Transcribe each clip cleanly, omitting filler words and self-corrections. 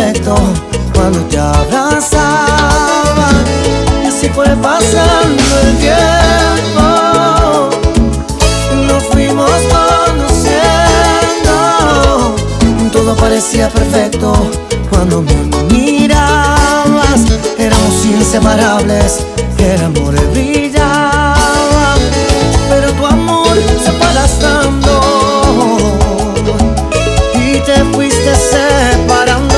perfecto cuando te abrazaba. Y así fue pasando el tiempo, nos fuimos conociendo. Todo parecía perfecto cuando me mirabas. Éramos inseparables, el amor brillaba. Pero tu amor se fue gastando y te fuiste separando.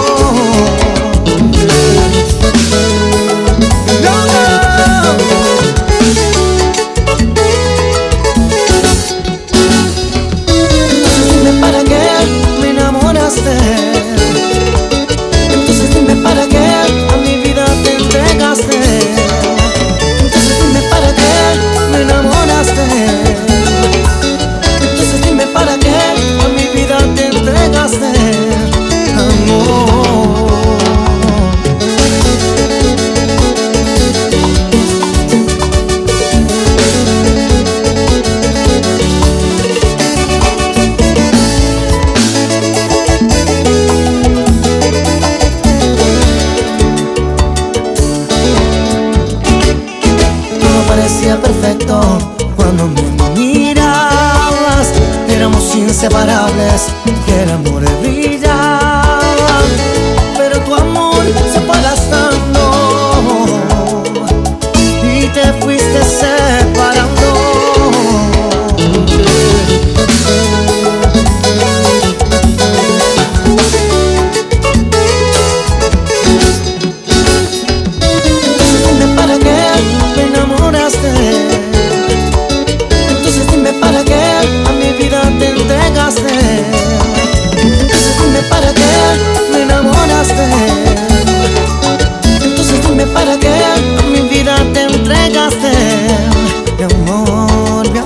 Entonces dime para qué me enamoraste. Entonces dime para qué a mi vida te entregaste. Entonces dime para qué me enamoraste. Entonces dime para qué a mi vida te entregaste, amor. Todo parecía perfecto cuando me mirabas. Éramos inseparables, el amor brillaba. Pero tu amor se fue gastando y te fuiste separando. Entonces dime para qué me enamoraste. Entonces dime para qué a mi vida te entregaste. Entonces dime para qué me enamoraste. Entonces dime para qué a mi vida te entregaste, mi amor, mi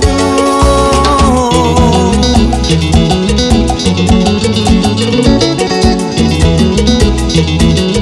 amor.